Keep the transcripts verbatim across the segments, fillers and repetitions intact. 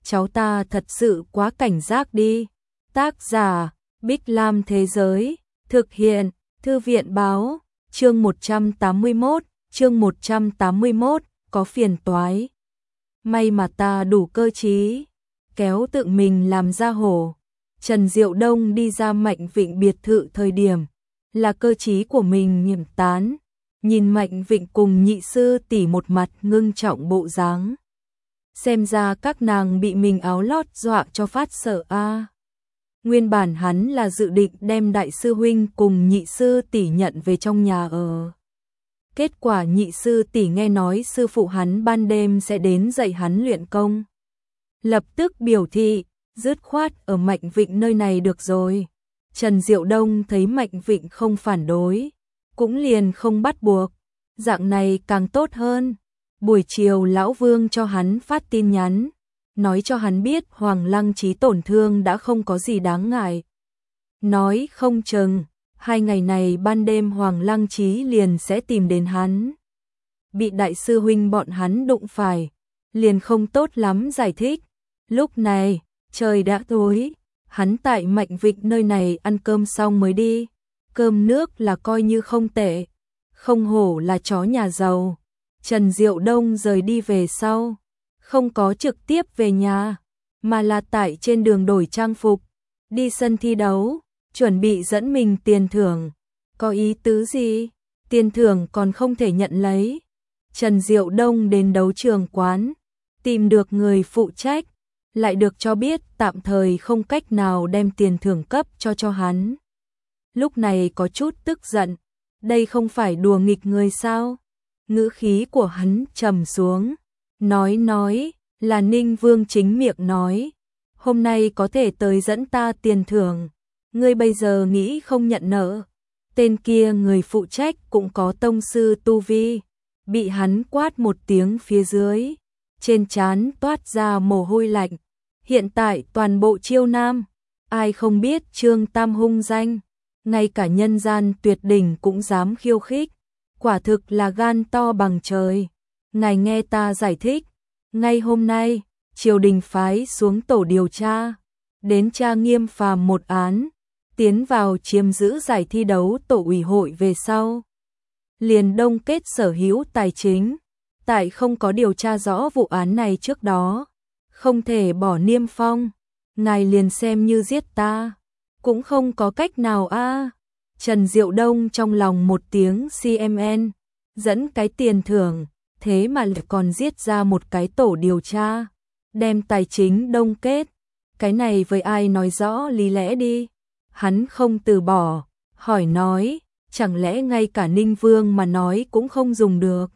cháu ta thật sự quá cảnh giác đi. Tác giả, Bích Lam Thế Giới, thực hiện, Thư viện Báo, chương một trăm tám mươi mốt, chương một trăm tám mươi mốt, có phiền toái. May mà ta đủ cơ trí, kéo tự mình làm ra hổ. Trần Diệu Đông đi ra Mạnh Vịnh biệt thự thời điểm, là cơ trí của mình nhiễm tán, nhìn Mạnh Vịnh cùng nhị sư tỷ một mặt ngưng trọng bộ dáng. Xem ra các nàng bị mình áo lót dọa cho phát sợ a. À. Nguyên bản hắn là dự định đem đại sư huynh cùng nhị sư tỷ nhận về trong nhà ở. Kết quả nhị sư tỷ nghe nói sư phụ hắn ban đêm sẽ đến dạy hắn luyện công. Lập tức biểu thị, dứt khoát ở Mạnh Vịnh nơi này được rồi. Trần Diệu Đông thấy Mạnh Vịnh không phản đối, cũng liền không bắt buộc, dạng này càng tốt hơn. Buổi chiều lão Vương cho hắn phát tin nhắn, nói cho hắn biết Hoàng Lăng Chí tổn thương đã không có gì đáng ngại. Nói không chừng, hai ngày này ban đêm Hoàng Lăng Chí liền sẽ tìm đến hắn. Bị đại sư huynh bọn hắn đụng phải, liền không tốt lắm giải thích. Lúc này, trời đã tối, hắn tại Mạnh Vịnh nơi này ăn cơm xong mới đi. Cơm nước là coi như không tệ, không hổ là chó nhà giàu. Trần Diệu Đông rời đi về sau, không có trực tiếp về nhà, mà là tại trên đường đổi trang phục, đi sân thi đấu, chuẩn bị dẫn mình tiền thưởng. Có ý tứ gì? Tiền thưởng còn không thể nhận lấy. Trần Diệu Đông đến đấu trường quán, tìm được người phụ trách, lại được cho biết tạm thời không cách nào đem tiền thưởng cấp cho cho hắn. Lúc này có chút tức giận, đây không phải đùa nghịch người sao? Ngữ khí của hắn trầm xuống, nói nói, là Ninh Vương chính miệng nói, hôm nay có thể tới dẫn ta tiền thưởng, ngươi bây giờ nghĩ không nhận nợ. Tên kia người phụ trách cũng có tông sư tu vi, bị hắn quát một tiếng phía dưới, trên trán toát ra mồ hôi lạnh. Hiện tại toàn bộ Chiêu Nam, ai không biết Trương Tam hung danh, ngay cả nhân gian tuyệt đỉnh cũng dám khiêu khích, quả thực là gan to bằng trời. Ngài nghe ta giải thích, ngay hôm nay, triều đình phái xuống tổ điều tra, đến tra nghiêm phàm một án, tiến vào chiếm giữ giải thi đấu tổ ủy hội về sau. Liền đông kết sở hữu tài chính, tại không có điều tra rõ vụ án này trước đó, không thể bỏ niêm phong, ngài liền xem như giết ta, cũng không có cách nào a. À. Trần Diệu Đông trong lòng một tiếng xê em en, dẫn cái tiền thưởng, thế mà lại còn giết ra một cái tổ điều tra, đem tài chính đông kết, cái này với ai nói rõ lý lẽ đi. Hắn không từ bỏ, hỏi nói, chẳng lẽ ngay cả Ninh Vương mà nói cũng không dùng được.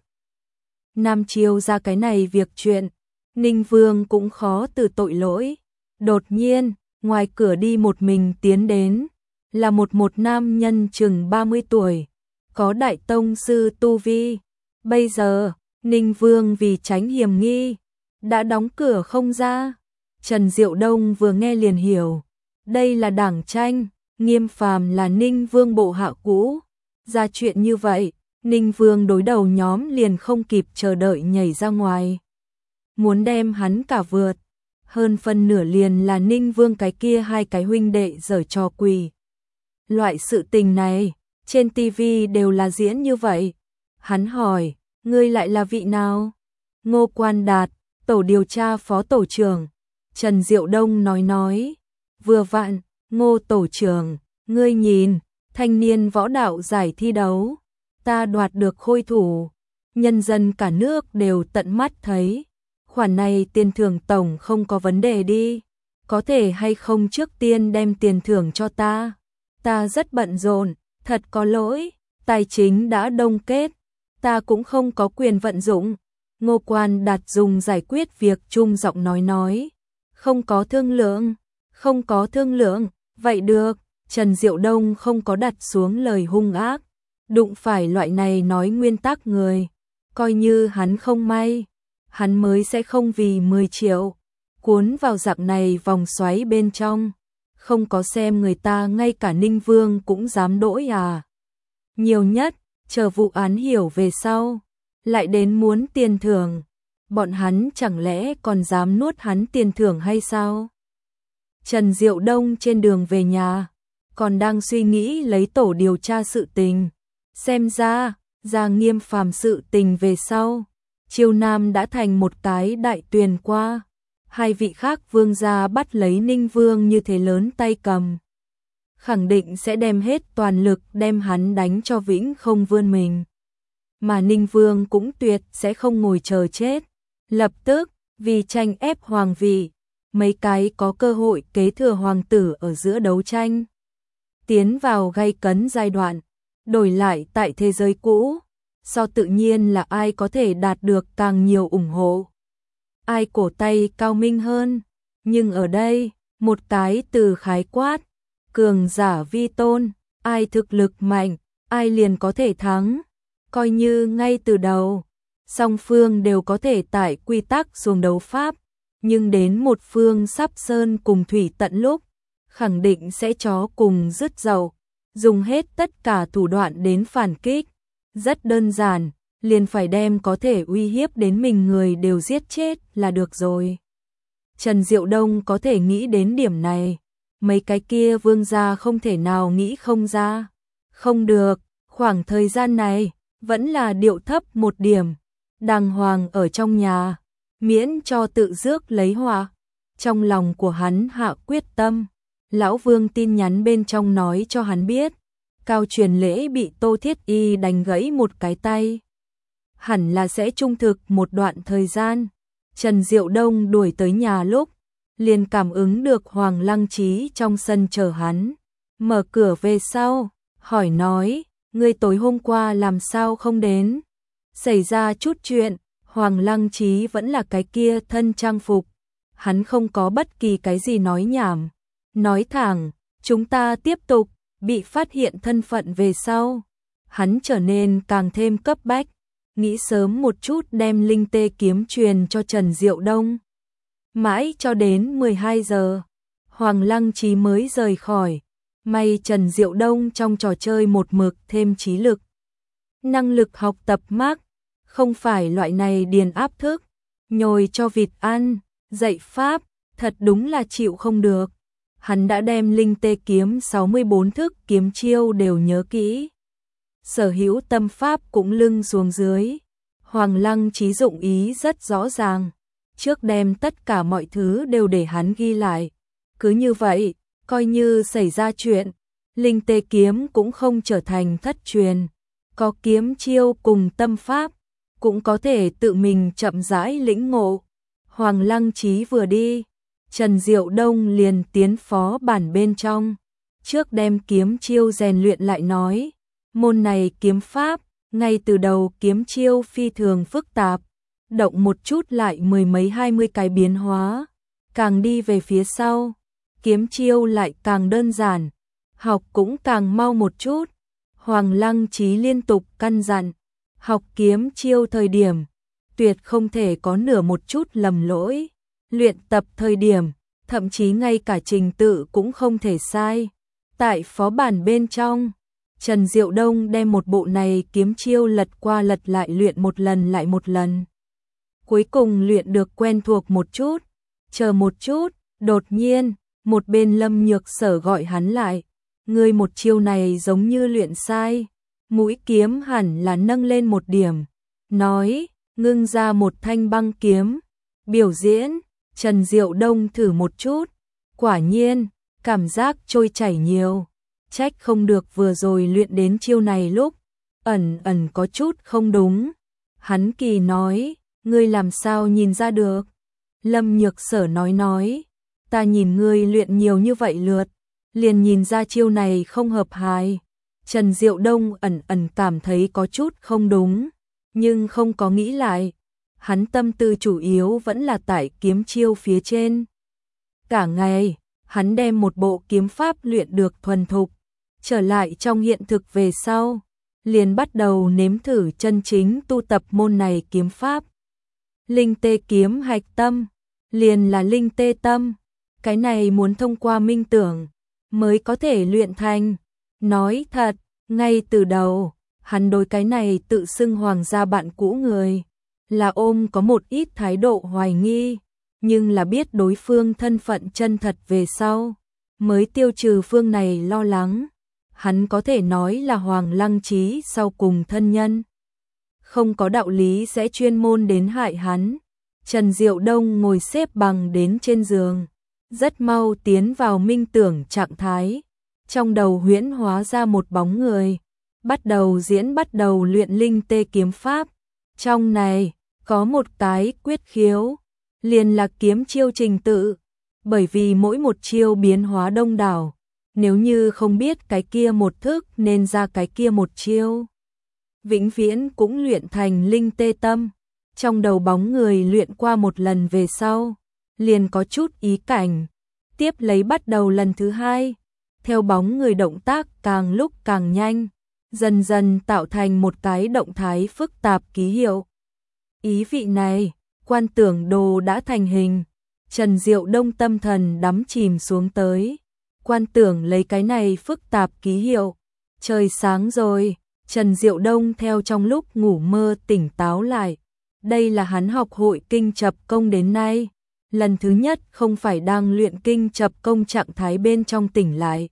Nam Chiêu ra cái này việc chuyện, Ninh Vương cũng khó từ tội lỗi. Đột nhiên, ngoài cửa đi một mình tiến đến, là một một nam nhân chừng ba mươi tuổi, có đại tông sư tu vi. Bây giờ, Ninh Vương vì tránh hiểm nghi, đã đóng cửa không ra. Trần Diệu Đông vừa nghe liền hiểu, đây là đảng tranh, Nghiêm Phàm là Ninh Vương bộ hạ cũ. Ra chuyện như vậy, Ninh Vương đối đầu nhóm liền không kịp chờ đợi nhảy ra ngoài, muốn đem hắn cả vượt. Hơn phân nửa liền là Ninh Vương cái kia hai cái huynh đệ giở trò quỷ. Loại sự tình này, trên tivi đều là diễn như vậy. Hắn hỏi, ngươi lại là vị nào? Ngô Quan Đạt, tổ điều tra phó tổ trưởng. Trần Diệu Đông nói nói, vừa vặn, Ngô tổ trưởng, ngươi nhìn, thanh niên võ đạo giải thi đấu, ta đoạt được khôi thủ, nhân dân cả nước đều tận mắt thấy. Khoản này tiền thưởng tổng không có vấn đề đi, có thể hay không trước tiên đem tiền thưởng cho ta? Ta rất bận rộn, thật có lỗi, tài chính đã đông kết, ta cũng không có quyền vận dụng. Ngô Quan Đạt dùng giải quyết việc chung giọng nói nói, không có thương lượng, không có thương lượng, vậy được. Trần Diệu Đông không có đặt xuống lời hung ác, đụng phải loại này nói nguyên tắc người, coi như hắn không may, hắn mới sẽ không vì mười triệu cuốn vào dạng này vòng xoáy bên trong. Không có xem người ta ngay cả Ninh Vương cũng dám đỗi à. Nhiều nhất, chờ vụ án hiểu về sau, lại đến muốn tiền thưởng. bọn hắn chẳng lẽ còn dám nuốt hắn tiền thưởng hay sao? Trần Diệu Đông trên đường về nhà, còn đang suy nghĩ lấy tổ điều tra sự tình. Xem ra, ra Nghiêm Phàm sự tình về sau, Chiêu Nam đã thành một cái đại tuyền qua. Hai vị khác vương gia bắt lấy Ninh Vương như thế lớn tay cầm, khẳng định sẽ đem hết toàn lực đem hắn đánh cho vĩnh không vươn mình. Mà Ninh Vương cũng tuyệt sẽ không ngồi chờ chết. Lập tức, vì tranh ép hoàng vị, mấy cái có cơ hội kế thừa hoàng tử ở giữa đấu tranh tiến vào gay cấn giai đoạn. Đổi lại tại thế giới cũ, so tự nhiên là ai có thể đạt được càng nhiều ủng hộ, ai cổ tay cao minh hơn. Nhưng ở đây, một cái từ khái quát, cường giả vi tôn, ai thực lực mạnh, ai liền có thể thắng. Coi như ngay từ đầu, song phương đều có thể tải quy tắc xuống đấu pháp, nhưng đến một phương sắp sơn cùng thủy tận lúc, khẳng định sẽ chó cùng rứt dậu, dùng hết tất cả thủ đoạn đến phản kích. Rất đơn giản, liền phải đem có thể uy hiếp đến mình người đều giết chết là được rồi. Trần Diệu Đông có thể nghĩ đến điểm này, mấy cái kia vương gia không thể nào nghĩ không ra. Không được, khoảng thời gian này, vẫn là điệu thấp một điểm, đàng hoàng ở trong nhà, miễn cho tự rước lấy họa. Trong lòng của hắn hạ quyết tâm, lão vương tin nhắn bên trong nói cho hắn biết, Cao Truyền Lễ bị Tô Thiết Y đánh gãy một cái tay, hẳn là sẽ trung thực một đoạn thời gian. Trần Diệu Đông đuổi tới nhà lúc, liền cảm ứng được Hoàng Lăng Trí trong sân chờ hắn, mở cửa về sau, hỏi nói, ngươi tối hôm qua làm sao không đến? Xảy ra chút chuyện. Hoàng Lăng Trí vẫn là cái kia thân trang phục, hắn không có bất kỳ cái gì nói nhảm, nói thẳng, chúng ta tiếp tục. Bị phát hiện thân phận về sau, hắn trở nên càng thêm cấp bách, nghĩ sớm một chút đem linh tê kiếm truyền cho Trần Diệu Đông. Mãi cho đến mười hai giờ, Hoàng Lăng Trí mới rời khỏi. May Trần Diệu Đông trong trò chơi một mực thêm trí lực, năng lực học tập mác, không phải loại này điền áp thức, nhồi cho vịt ăn, dạy pháp, thật đúng là chịu không được. Hắn đã đem linh tê kiếm sáu mươi bốn thức kiếm chiêu đều nhớ kỹ, sở hữu tâm pháp cũng lưng xuống dưới. Hoàng Lăng Trí dụng ý rất rõ ràng, trước đem tất cả mọi thứ đều để hắn ghi lại. Cứ như vậy, coi như xảy ra chuyện, linh tê kiếm cũng không trở thành thất truyền, có kiếm chiêu cùng tâm pháp, cũng có thể tự mình chậm rãi lĩnh ngộ. Hoàng Lăng Trí vừa đi, Trần Diệu Đông liền tiến phó bản bên trong, trước đem kiếm chiêu rèn luyện lại nói, môn này kiếm pháp, ngay từ đầu kiếm chiêu phi thường phức tạp, động một chút lại mười mấy hai mươi cái biến hóa, càng đi về phía sau, kiếm chiêu lại càng đơn giản, học cũng càng mau một chút. Hoàng Lăng Trí liên tục căn dặn, học kiếm chiêu thời điểm, tuyệt không thể có nửa một chút lầm lỗi. Luyện tập thời điểm, thậm chí ngay cả trình tự cũng không thể sai. Tại phó bản bên trong, Trần Diệu Đông đem một bộ này kiếm chiêu lật qua lật lại luyện một lần lại một lần. Cuối cùng luyện được quen thuộc một chút, chờ một chút, đột nhiên, một bên Lâm Nhược Sở gọi hắn lại. Ngươi một chiêu này giống như luyện sai, mũi kiếm hẳn là nâng lên một điểm. Nói, ngưng ra một thanh băng kiếm. Biểu diễn, Trần Diệu Đông thử một chút, quả nhiên, cảm giác trôi chảy nhiều. Trách không được vừa rồi luyện đến chiêu này lúc, ẩn ẩn có chút không đúng. Hắn kỳ nói, ngươi làm sao nhìn ra được? Lâm Nhược Sở nói nói, ta nhìn ngươi luyện nhiều như vậy lượt, liền nhìn ra chiêu này không hợp hài. Trần Diệu Đông ẩn ẩn cảm thấy có chút không đúng, nhưng không có nghĩ lại. Hắn tâm tư chủ yếu vẫn là tại kiếm chiêu phía trên. Cả ngày, hắn đem một bộ kiếm pháp luyện được thuần thục, trở lại trong hiện thực về sau, liền bắt đầu nếm thử chân chính tu tập môn này kiếm pháp. Linh tê kiếm hạch tâm, liền là linh tê tâm, cái này muốn thông qua minh tưởng mới có thể luyện thành. Nói thật, ngay từ đầu, hắn đối cái này tự xưng hoàng gia bạn cũ người, là ôm có một ít thái độ hoài nghi, nhưng là biết đối phương thân phận chân thật về sau, mới tiêu trừ phương này lo lắng. Hắn có thể nói là Hoàng Lăng Trí sau cùng thân nhân, không có đạo lý sẽ chuyên môn đến hại hắn. Trần Diệu Đông ngồi xếp bằng đến trên giường, rất mau tiến vào minh tưởng trạng thái, trong đầu huyễn hóa ra một bóng người, bắt đầu diễn bắt đầu luyện linh tê kiếm pháp. Trong này có một cái quyết khiếu, liền là kiếm chiêu trình tự, bởi vì mỗi một chiêu biến hóa đông đảo, nếu như không biết cái kia một thức nên ra cái kia một chiêu, vĩnh viễn cũng luyện thành linh tê tâm. Trong đầu bóng người luyện qua một lần về sau, liền có chút ý cảnh, tiếp lấy bắt đầu lần thứ hai, theo bóng người động tác càng lúc càng nhanh, dần dần tạo thành một cái động thái phức tạp ký hiệu. Ý vị này, quan tưởng đồ đã thành hình. Trần Diệu Đông tâm thần đắm chìm xuống tới, quan tưởng lấy cái này phức tạp ký hiệu. Trời sáng rồi, Trần Diệu Đông theo trong lúc ngủ mơ tỉnh táo lại. Đây là hắn học hội kinh chập công đến nay, lần thứ nhất không phải đang luyện kinh chập công trạng thái bên trong tỉnh lại.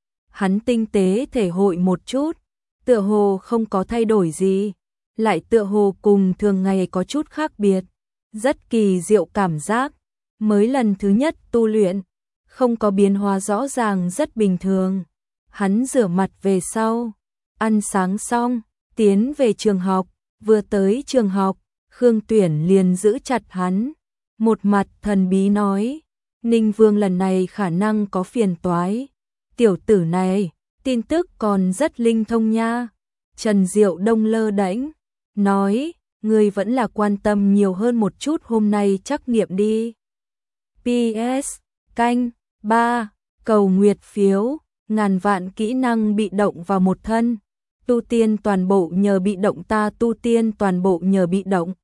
Hắn tinh tế thể hội một chút, tựa hồ không có thay đổi gì, lại tựa hồ cùng thường ngày có chút khác biệt, rất kỳ diệu cảm giác. Mới lần thứ nhất tu luyện, không có biến hóa rõ ràng, rất bình thường. Hắn rửa mặt về sau, ăn sáng xong, tiến về trường học, vừa tới trường học, Khương Tuyển liền giữ chặt hắn, một mặt thần bí nói, Ninh Vương lần này khả năng có phiền toái. Tiểu tử này, tin tức còn rất linh thông nha. Trần Diệu Đông lơ đễnh, nói, ngươi vẫn là quan tâm nhiều hơn một chút hôm nay trắc nghiệm đi. pê ét canh ba cầu nguyệt phiếu, ngàn vạn kỹ năng bị động vào một thân, tu tiên toàn bộ nhờ bị động, ta tu tiên toàn bộ nhờ bị động.